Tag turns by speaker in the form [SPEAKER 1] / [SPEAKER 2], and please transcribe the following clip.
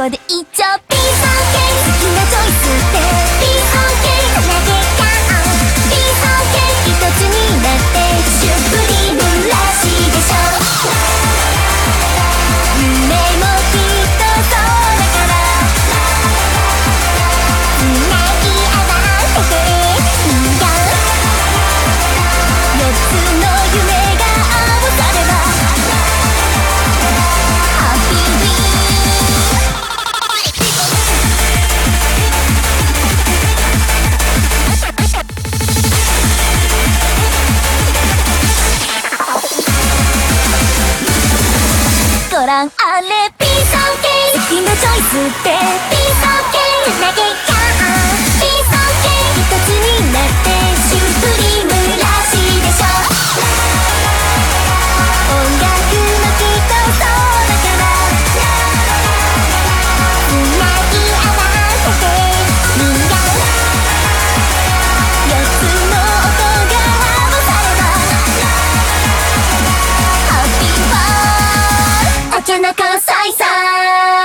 [SPEAKER 1] こで一丁ピースオーケー、好きなチョイスでピースオーケー、投げかピースオーケー、一つになってシュプリームらしいでしょ。夢もきっとそうだからつなぎ合わせてみよう。4つの夢が合わさればハッピーウィーご覧あれピースオーケー、好きなチョイスでピースオーケー、投げかピースオーケー、一つになってシュプリームらしいでしょ。音楽もきっとそうだからつなぎ合わせてみよう。4つの音が合わさればハッピーバーお茶の子さいさい